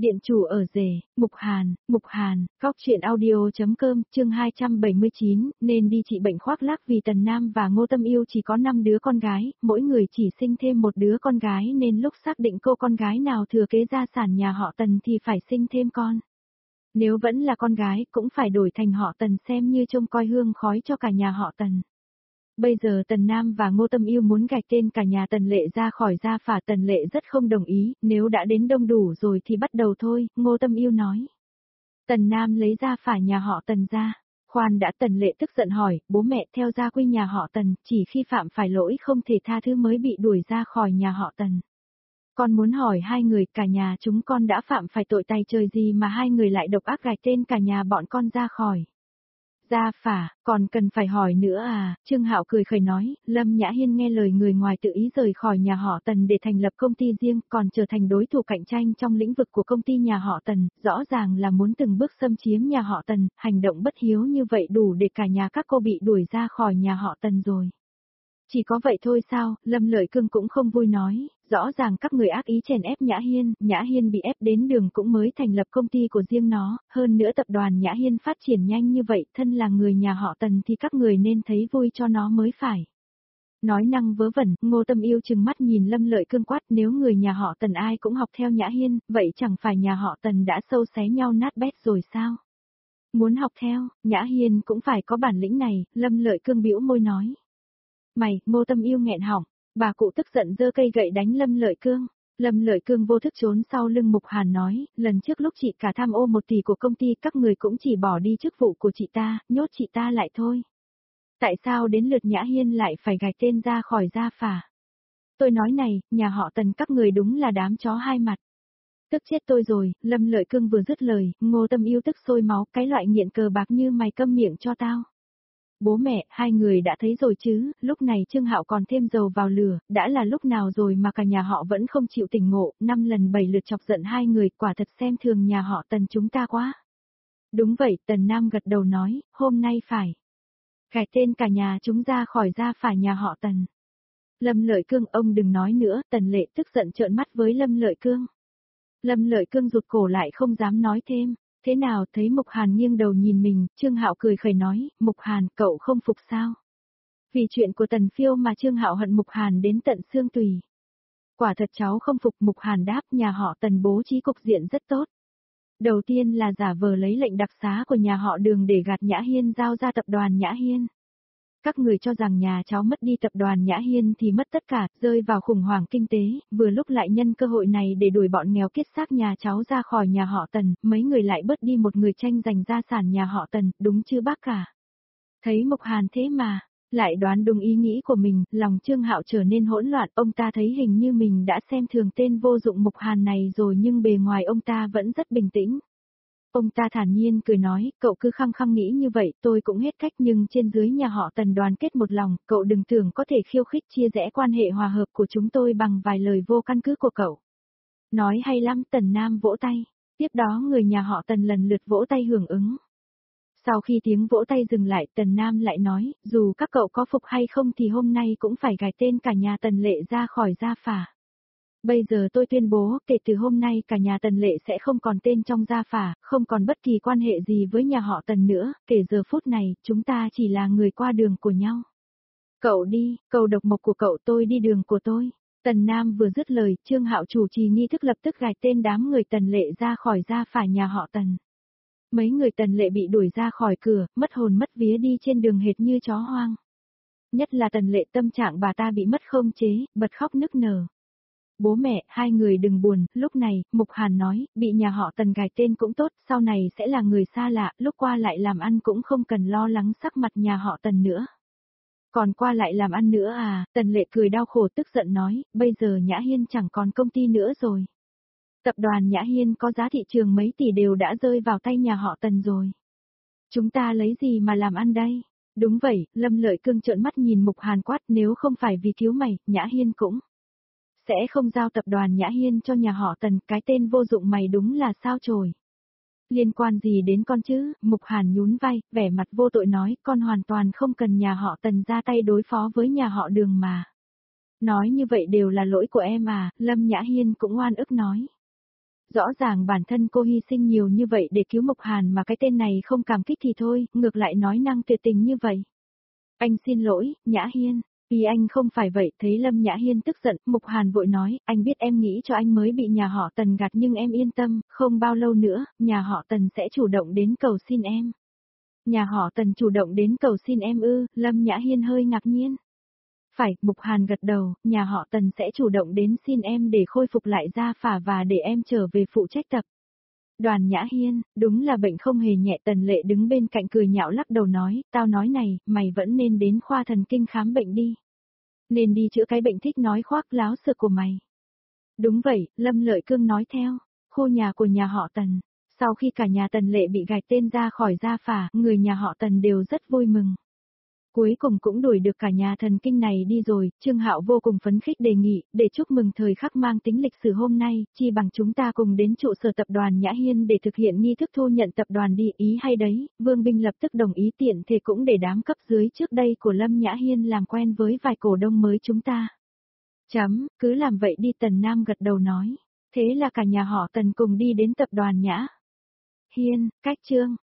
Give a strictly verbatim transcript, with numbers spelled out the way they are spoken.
Điện chủ ở rể, Mục Hàn, Mục Hàn, Góc truyện audio.com, chương hai trăm bảy mươi chín, nên đi trị bệnh khoác lác vì Tần Nam và Ngô Tâm Yêu chỉ có năm đứa con gái, mỗi người chỉ sinh thêm một đứa con gái nên lúc xác định cô con gái nào thừa kế gia sản nhà họ Tần thì phải sinh thêm con. Nếu vẫn là con gái cũng phải đổi thành họ Tần xem như trông coi hương khói cho cả nhà họ Tần. Bây giờ Tần Nam và Ngô Tâm Yêu muốn gạch tên cả nhà Tần Lệ ra khỏi gia phả, Tần Lệ rất không đồng ý, nếu đã đến đông đủ rồi thì bắt đầu thôi, Ngô Tâm Yêu nói. Tần Nam lấy gia phả nhà họ Tần ra. Khoan đã, Tần Lệ tức giận hỏi, bố mẹ theo gia quy nhà họ Tần, chỉ khi phạm phải lỗi không thể tha thứ mới bị đuổi ra khỏi nhà họ Tần. Con muốn hỏi hai người, cả nhà chúng con đã phạm phải tội tày trời gì mà hai người lại độc ác gạch tên cả nhà bọn con ra khỏi gia phả, còn cần phải hỏi nữa à? Trương Hạo cười khẩy nói, Lâm Nhã Hiên nghe lời người ngoài tự ý rời khỏi nhà họ Tần để thành lập công ty riêng, còn trở thành đối thủ cạnh tranh trong lĩnh vực của công ty nhà họ Tần, rõ ràng là muốn từng bước xâm chiếm nhà họ Tần, hành động bất hiếu như vậy đủ để cả nhà các cô bị đuổi ra khỏi nhà họ Tần rồi. Chỉ có vậy thôi sao? Lâm Lợi Cương cũng không vui nói, rõ ràng các người ác ý chèn ép Nhã Hiên, Nhã Hiên bị ép đến đường cũng mới thành lập công ty của riêng nó, hơn nữa tập đoàn Nhã Hiên phát triển nhanh như vậy, thân là người nhà họ Tần thì các người nên thấy vui cho nó mới phải. Nói năng vớ vẩn, Ngô Tâm Yêu trừng mắt nhìn Lâm Lợi Cương quát, nếu người nhà họ Tần ai cũng học theo Nhã Hiên, vậy chẳng phải nhà họ Tần đã sâu xé nhau nát bét rồi sao? Muốn học theo, Nhã Hiên cũng phải có bản lĩnh này, Lâm Lợi Cương bĩu môi nói. Mày, Ngô Tâm Yêu nghẹn họng, bà cụ tức giận giơ cây gậy đánh Lâm Lợi Cương. Lâm Lợi Cương vô thức trốn sau lưng Mục Hàn nói, lần trước lúc chị cả tham ô một tỷ của công ty các người cũng chỉ bỏ đi chức vụ của chị ta, nhốt chị ta lại thôi. Tại sao đến lượt Nhã Hiên lại phải gạch tên ra khỏi gia phả? Tôi nói này, nhà họ Tần các người đúng là đám chó hai mặt. Tức chết tôi rồi, Lâm Lợi Cương vừa dứt lời, Ngô Tâm Yêu tức sôi máu, cái loại nghiện cờ bạc như mày câm miệng cho tao. Bố mẹ, hai người đã thấy rồi chứ, lúc này Trương Hạo còn thêm dầu vào lửa, đã là lúc nào rồi mà cả nhà họ vẫn không chịu tỉnh ngộ, năm lần bảy lượt chọc giận hai người, quả thật xem thường nhà họ Tần chúng ta quá. Đúng vậy, Tần Nam gật đầu nói, hôm nay phải gạch tên cả nhà chúng ra khỏi gia phả nhà họ Tần. Lâm Lợi Cương, ông đừng nói nữa, Tần Lệ tức giận trợn mắt với Lâm Lợi Cương. Lâm Lợi Cương rụt cổ lại không dám nói thêm. Thế nào, thấy Mục Hàn nghiêng đầu nhìn mình, Trương Hạo cười khẩy nói, Mục Hàn, cậu không phục sao? Vì chuyện của Tần Phiêu mà Trương Hạo hận Mục Hàn đến tận xương tùy. Quả thật cháu không phục, Mục Hàn đáp, nhà họ Tần bố trí cục diện rất tốt. Đầu tiên là giả vờ lấy lệnh đặc xá của nhà họ Đường để gạt Nhã Hiên giao ra tập đoàn Nhã Hiên. Các người cho rằng nhà cháu mất đi tập đoàn Nhã Hiên thì mất tất cả, rơi vào khủng hoảng kinh tế, vừa lúc lại nhân cơ hội này để đuổi bọn nghèo kiết xác nhà cháu ra khỏi nhà họ Tần, mấy người lại bớt đi một người tranh giành gia sản nhà họ Tần, đúng chứ bác cả? Thấy Mục Hàn thế mà, lại đoán đúng ý nghĩ của mình, lòng Trương Hạo trở nên hỗn loạn, ông ta thấy hình như mình đã xem thường tên vô dụng Mục Hàn này rồi nhưng bề ngoài ông ta vẫn rất bình tĩnh. Ông ta thản nhiên cười nói, cậu cứ khăng khăng nghĩ như vậy, tôi cũng hết cách nhưng trên dưới nhà họ Tần đoàn kết một lòng, cậu đừng tưởng có thể khiêu khích chia rẽ quan hệ hòa hợp của chúng tôi bằng vài lời vô căn cứ của cậu. Nói hay lắm, Tần Nam vỗ tay, tiếp đó người nhà họ Tần lần lượt vỗ tay hưởng ứng. Sau khi tiếng vỗ tay dừng lại, Tần Nam lại nói, dù các cậu có phục hay không thì hôm nay cũng phải gạch tên cả nhà Tần Lệ ra khỏi gia phả. Bây giờ tôi tuyên bố, kể từ hôm nay cả nhà Tần Lệ sẽ không còn tên trong gia phả, không còn bất kỳ quan hệ gì với nhà họ Tần nữa, kể giờ phút này, chúng ta chỉ là người qua đường của nhau. Cậu đi, cầu độc mộc của cậu, tôi đi đường của tôi. Tần Nam vừa dứt lời, Trương Hạo chủ trì nghi thức lập tức gạch tên đám người Tần Lệ ra khỏi gia phả nhà họ Tần. Mấy người Tần Lệ bị đuổi ra khỏi cửa, mất hồn mất vía đi trên đường hệt như chó hoang. Nhất là Tần Lệ, tâm trạng bà ta bị mất khống chế, bật khóc nức nở. Bố mẹ, hai người đừng buồn, lúc này, Mục Hàn nói, bị nhà họ Tần gạch tên cũng tốt, sau này sẽ là người xa lạ, lúc qua lại làm ăn cũng không cần lo lắng sắc mặt nhà họ Tần nữa. Còn qua lại làm ăn nữa à, Tần Lệ cười đau khổ tức giận nói, bây giờ Nhã Hiên chẳng còn công ty nữa rồi. Tập đoàn Nhã Hiên có giá thị trường mấy tỷ đều đã rơi vào tay nhà họ Tần rồi. Chúng ta lấy gì mà làm ăn đây? Đúng vậy, Lâm Lợi Cương trợn mắt nhìn Mục Hàn quát, nếu không phải vì cứu mày, Nhã Hiên cũng sẽ không giao tập đoàn Nhã Hiên cho nhà họ Tần, cái tên vô dụng mày đúng là sao chổi. Liên quan gì đến con chứ? Mục Hàn nhún vai, vẻ mặt vô tội nói, con hoàn toàn không cần nhà họ Tần ra tay đối phó với nhà họ Đường mà. Nói như vậy đều là lỗi của em à, Lâm Nhã Hiên cũng oan ức nói. Rõ ràng bản thân cô hy sinh nhiều như vậy để cứu Mục Hàn mà cái tên này không cảm kích thì thôi, ngược lại nói năng tuyệt tình như vậy. Anh xin lỗi, Nhã Hiên. Vì anh không phải vậy, thấy Lâm Nhã Hiên tức giận, Mục Hàn vội nói, anh biết em nghĩ cho anh mới bị nhà họ Tần gạt nhưng em yên tâm, không bao lâu nữa, nhà họ Tần sẽ chủ động đến cầu xin em. Nhà họ Tần chủ động đến cầu xin em ư, Lâm Nhã Hiên hơi ngạc nhiên. Phải, Mục Hàn gật đầu, nhà họ Tần sẽ chủ động đến xin em để khôi phục lại gia phả và để em trở về phụ trách tập. Đoàn Nhã Hiên, đúng là bệnh không hề nhẹ. Tần Lệ đứng bên cạnh cười nhạo lắc đầu nói, tao nói này, mày vẫn nên đến khoa thần kinh khám bệnh đi. Nên đi chữa cái bệnh thích nói khoác láo sự của mày. Đúng vậy, Lâm Lợi Cương nói theo, khu nhà của nhà họ Tần. Sau khi cả nhà Tần Lệ bị gạch tên ra khỏi gia phả, người nhà họ Tần đều rất vui mừng. Cuối cùng cũng đuổi được cả nhà thần kinh này đi rồi, Trương Hạo vô cùng phấn khích đề nghị, để chúc mừng thời khắc mang tính lịch sử hôm nay, chi bằng chúng ta cùng đến trụ sở tập đoàn Nhã Hiên để thực hiện nghi thức thu nhận tập đoàn đi, ý hay đấy, Vương Binh lập tức đồng ý, tiện thể cũng để đám cấp dưới trước đây của Lâm Nhã Hiên làm quen với vài cổ đông mới chúng ta. Chấm, cứ làm vậy đi. Tần Nam gật đầu nói, thế là cả nhà họ Tần cùng đi đến tập đoàn Nhã Hiên, cách Trương